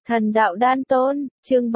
Thần đạo đan tôn, chương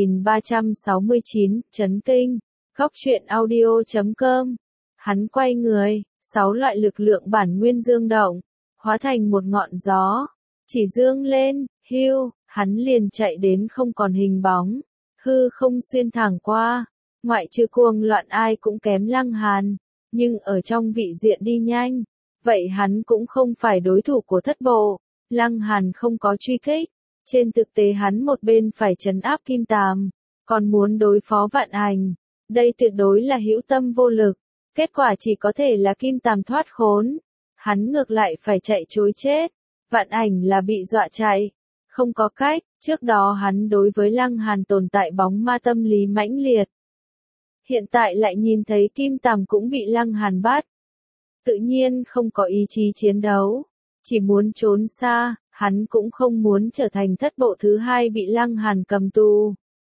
3369, chấn kinh, góc truyện audio.com. Hắn quay người, 6 loại lực lượng bản nguyên dương động, hóa thành một ngọn gió, chỉ dương lên, hưu, hắn liền chạy đến không còn hình bóng, hư không xuyên thẳng qua, ngoại trừ cuồng loạn ai cũng kém Lăng Hàn, nhưng ở trong vị diện đi nhanh, vậy hắn cũng không phải đối thủ của thất bộ, Lăng Hàn không có truy kích. Trên thực tế hắn một bên phải trấn áp Kim Tàm, còn muốn đối phó Vạn Ảnh, đây tuyệt đối là hữu tâm vô lực, kết quả chỉ có thể là Kim Tàm thoát khốn, hắn ngược lại phải chạy trối chết, Vạn Ảnh là bị dọa chạy, không có cách, trước đó hắn đối với Lăng Hàn tồn tại bóng ma tâm lý mãnh liệt. Hiện tại lại nhìn thấy Kim Tàm cũng bị Lăng Hàn bắt, tự nhiên không có ý chí chiến đấu, chỉ muốn trốn xa. Hắn cũng không muốn trở thành thất bộ thứ hai bị Lăng Hàn cầm tù.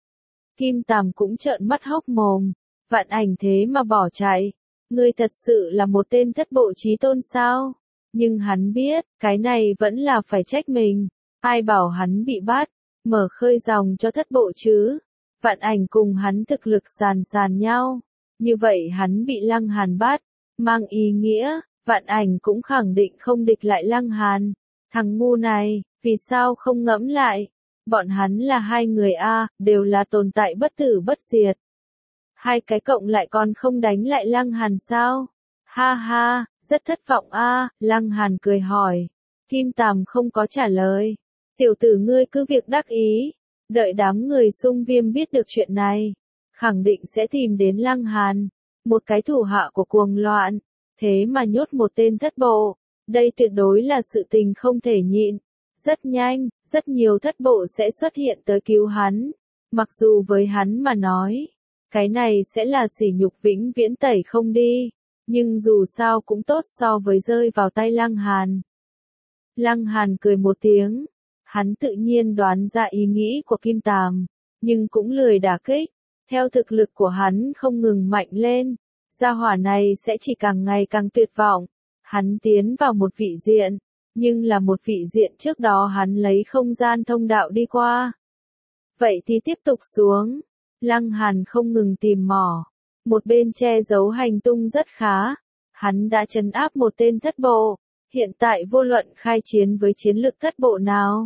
Kim Tàm cũng trợn mắt hốc mồm, Vạn Ảnh thế mà bỏ chạy, ngươi thật sự là một tên thất bộ chí tôn sao? Nhưng hắn biết, cái này vẫn là phải trách mình, ai bảo hắn bị bắt, mở khơi dòng cho thất bộ chứ? Vạn Ảnh cùng hắn thực lực sàn nhau, như vậy hắn bị Lăng Hàn bắt, mang ý nghĩa, Vạn Ảnh cũng khẳng định không địch lại Lăng Hàn. Thằng ngu này, vì sao không ngẫm lại? Bọn hắn là hai người a, đều là tồn tại bất tử bất diệt. Hai cái cộng lại còn không đánh lại Lăng Hàn sao? Ha ha, rất thất vọng a, Lăng Hàn cười hỏi. Kim Tàm không có trả lời. Tiểu tử ngươi cứ việc đắc ý, đợi đám người Xung Viêm biết được chuyện này, khẳng định sẽ tìm đến Lăng Hàn, một cái thủ hạ của cuồng loạn, thế mà nhốt một tên thất bộ. Đây tuyệt đối là sự tình không thể nhịn. Rất nhanh, rất nhiều thất bộ sẽ xuất hiện tới cứu hắn. Mặc dù với hắn mà nói, cái này sẽ là sỉ nhục vĩnh viễn tẩy không đi. Nhưng dù sao cũng tốt so với rơi vào tay Lăng Hàn. Lăng Hàn cười một tiếng. Hắn tự nhiên đoán ra ý nghĩ của Kim Tàm, nhưng cũng lười đả kích. Theo thực lực của hắn không ngừng mạnh lên, gia hỏa này sẽ chỉ càng ngày càng tuyệt vọng. Hắn tiến vào một vị diện, nhưng là một vị diện trước đó hắn lấy không gian thông đạo đi qua. Vậy thì tiếp tục xuống, Lăng Hàn không ngừng tìm mỏ, một bên che giấu hành tung rất khá, hắn đã trấn áp một tên thất bộ, hiện tại vô luận khai chiến với chiến lực thất bộ nào,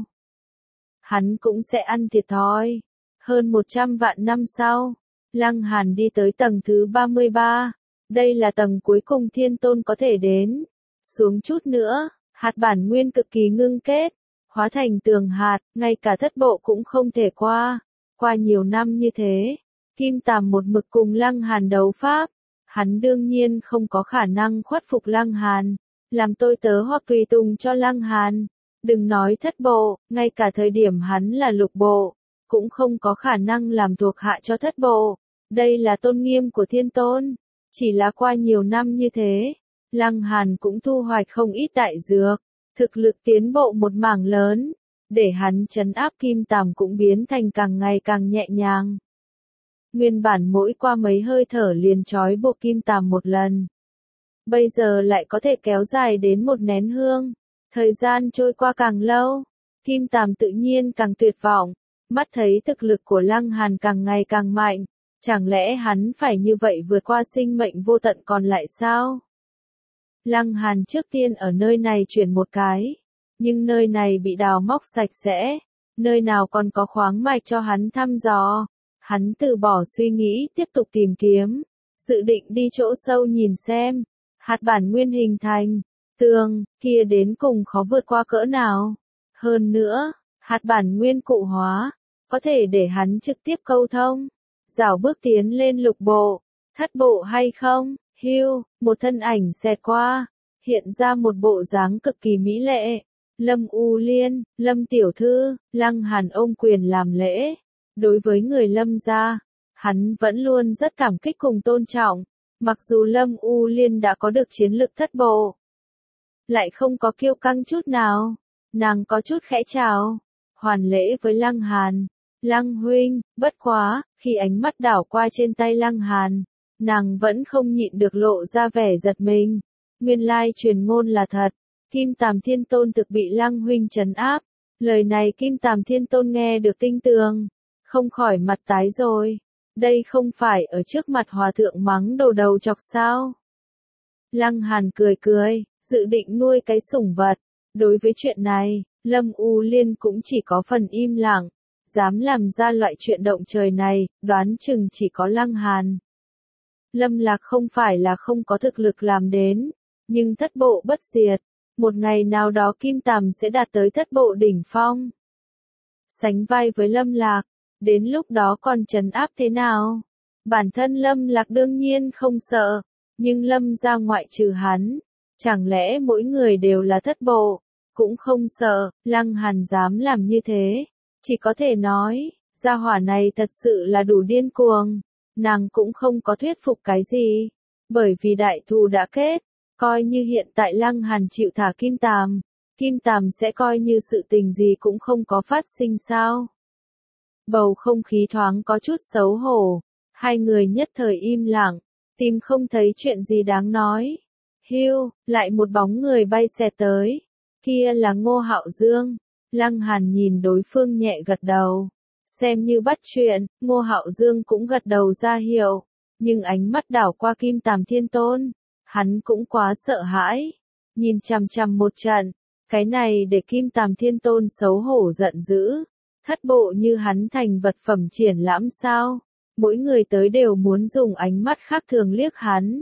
hắn cũng sẽ ăn thiệt thòi. Hơn 100 vạn năm sau, Lăng Hàn đi tới tầng thứ 33. Đây là tầng cuối cùng Thiên Tôn có thể đến. Xuống chút nữa, hạt bản nguyên cực kỳ ngưng kết, hóa thành tường hạt, ngay cả thất bộ cũng không thể qua. Qua nhiều năm như thế, Kim Tàm một mực cùng Lăng Hàn đấu pháp, hắn đương nhiên không có khả năng khuất phục Lăng Hàn, làm tôi tớ hoặc tùy tùng cho Lăng Hàn. Đừng nói thất bộ, ngay cả thời điểm hắn là lục bộ, cũng không có khả năng làm thuộc hạ cho thất bộ. Đây là tôn nghiêm của Thiên Tôn. Chỉ là qua nhiều năm như thế, Lăng Hàn cũng thu hoạch không ít đại dược, thực lực tiến bộ một mảng lớn, để hắn trấn áp Kim Tàm cũng biến thành càng ngày càng nhẹ nhàng. Nguyên bản mỗi qua mấy hơi thở liền trói buộc Kim Tàm một lần. Bây giờ lại có thể kéo dài đến một nén hương, thời gian trôi qua càng lâu, Kim Tàm tự nhiên càng tuyệt vọng, mắt thấy thực lực của Lăng Hàn càng ngày càng mạnh. Chẳng lẽ hắn phải như vậy vượt qua sinh mệnh vô tận còn lại sao? Lăng Hàn trước tiên ở nơi này chuyển một cái, nhưng nơi này bị đào móc sạch sẽ, nơi nào còn có khoáng mạch cho hắn thăm dò. Hắn từ bỏ suy nghĩ tiếp tục tìm kiếm, dự định đi chỗ sâu nhìn xem, hạt bản nguyên hình thành, tường, kia đến cùng khó vượt qua cỡ nào. Hơn nữa, hạt bản nguyên cụ hóa, có thể để hắn trực tiếp câu thông. Dạo bước tiến lên lục bộ, thất bộ hay không, hưu, một thân ảnh xẹt qua, hiện ra một bộ dáng cực kỳ mỹ lệ. Lâm U Liên, Lâm tiểu thư, Lăng Hàn ôm quyền làm lễ. Đối với người Lâm gia, hắn vẫn luôn rất cảm kích cùng tôn trọng, mặc dù Lâm U Liên đã có được chiến lực thất bộ, lại không có kiêu căng chút nào, nàng có chút khẽ chào, hoàn lễ với Lăng Hàn. Lăng huynh, bất quá, khi ánh mắt đảo qua trên tay Lăng Hàn, nàng vẫn không nhịn được lộ ra vẻ giật mình. Nguyên lai truyền ngôn là thật, Kim Tàm Thiên Tôn thực bị Lăng huynh trấn áp, Lời này Kim Tàm Thiên Tôn nghe được tinh tường, không khỏi mặt tái rồi. Đây không phải ở trước mặt hòa thượng mắng đồ đầu chọc sao? Lăng Hàn cười cười, dự định nuôi cái sủng vật. Đối với chuyện này, Lâm U Liên cũng chỉ có phần im lặng. Dám làm ra loại chuyện động trời này, đoán chừng chỉ có Lăng Hàn. Lâm Lạc không phải là không có thực lực làm đến, nhưng thất bộ bất diệt. Một ngày nào đó Kim Tàm sẽ đạt tới thất bộ đỉnh phong. Sánh vai với Lâm Lạc, đến lúc đó còn trấn áp thế nào? Bản thân Lâm Lạc đương nhiên không sợ, nhưng Lâm ra ngoại trừ hắn, chẳng lẽ mỗi người đều là thất bộ, cũng không sợ. Lăng Hàn dám làm như thế, chỉ có thể nói, gia hỏa này thật sự là đủ điên cuồng, nàng cũng không có thuyết phục cái gì, bởi vì đại thù đã kết, coi như hiện tại Lăng Hàn chịu thả Kim Tàm sẽ coi như sự tình gì cũng không có phát sinh sao. Bầu không khí thoáng có chút xấu hổ, hai người nhất thời im lặng, tìm không thấy chuyện gì đáng nói. Hưu, lại một bóng người bay xẹt tới, kia là Ngô Hạo Dương. Lăng Hàn nhìn đối phương nhẹ gật đầu, xem như bắt chuyện. Ngô Hạo Dương cũng gật đầu ra hiệu, nhưng ánh mắt đảo qua Kim Tàm Thiên Tôn, hắn cũng quá sợ hãi, nhìn chằm chằm một trận, cái này để Kim Tàm Thiên Tôn xấu hổ giận dữ. Thất bộ như hắn thành vật phẩm triển lãm sao? Mỗi người tới đều muốn dùng ánh mắt khác thường liếc hắn,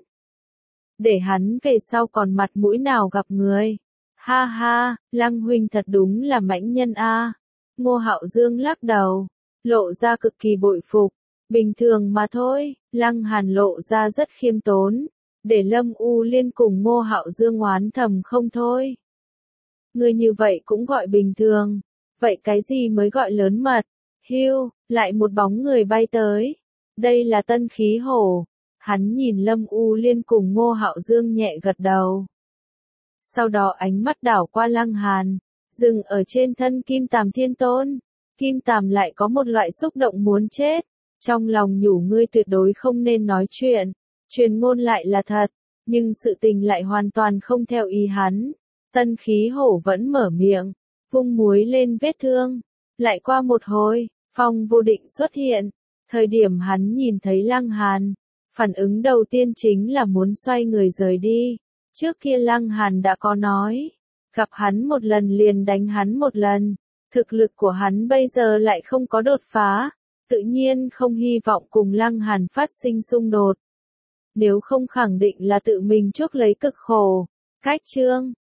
để hắn về sau còn mặt mũi nào gặp người. Ha ha, Lăng huynh thật đúng là mãnh nhân a. Ngô Hạo Dương lắc đầu, lộ ra cực kỳ bội phục. Bình thường mà thôi. Lăng Hàn lộ ra rất khiêm tốn, để Lâm U Liên cùng Ngô Hạo Dương oán thầm không thôi. Người như vậy cũng gọi bình thường, vậy cái gì mới gọi lớn mật? Hưu, lại một bóng người bay tới. Đây là Tân Khí Hổ. Hắn nhìn Lâm U Liên cùng Ngô Hạo Dương nhẹ gật đầu. Sau đó ánh mắt đảo qua Lăng Hàn, dừng ở trên thân Kim Tàm Thiên Tôn. Kim Tàm lại có một loại xúc động muốn chết, trong lòng nhủ ngươi tuyệt đối không nên nói chuyện. Truyền ngôn lại là thật, nhưng sự tình lại hoàn toàn không theo ý hắn. Tân Khí Hổ vẫn mở miệng, vung muối lên vết thương. Lại qua một hồi, Phong Vô Định xuất hiện. Thời điểm hắn nhìn thấy Lăng Hàn, phản ứng đầu tiên chính là muốn xoay người rời đi. Trước kia Lăng Hàn đã có nói, gặp hắn một lần liền đánh hắn một lần. Thực lực của hắn bây giờ lại không có đột phá, tự nhiên không hy vọng cùng Lăng Hàn phát sinh xung đột. Nếu không khẳng định là tự mình chuốc lấy cực khổ. Cách chương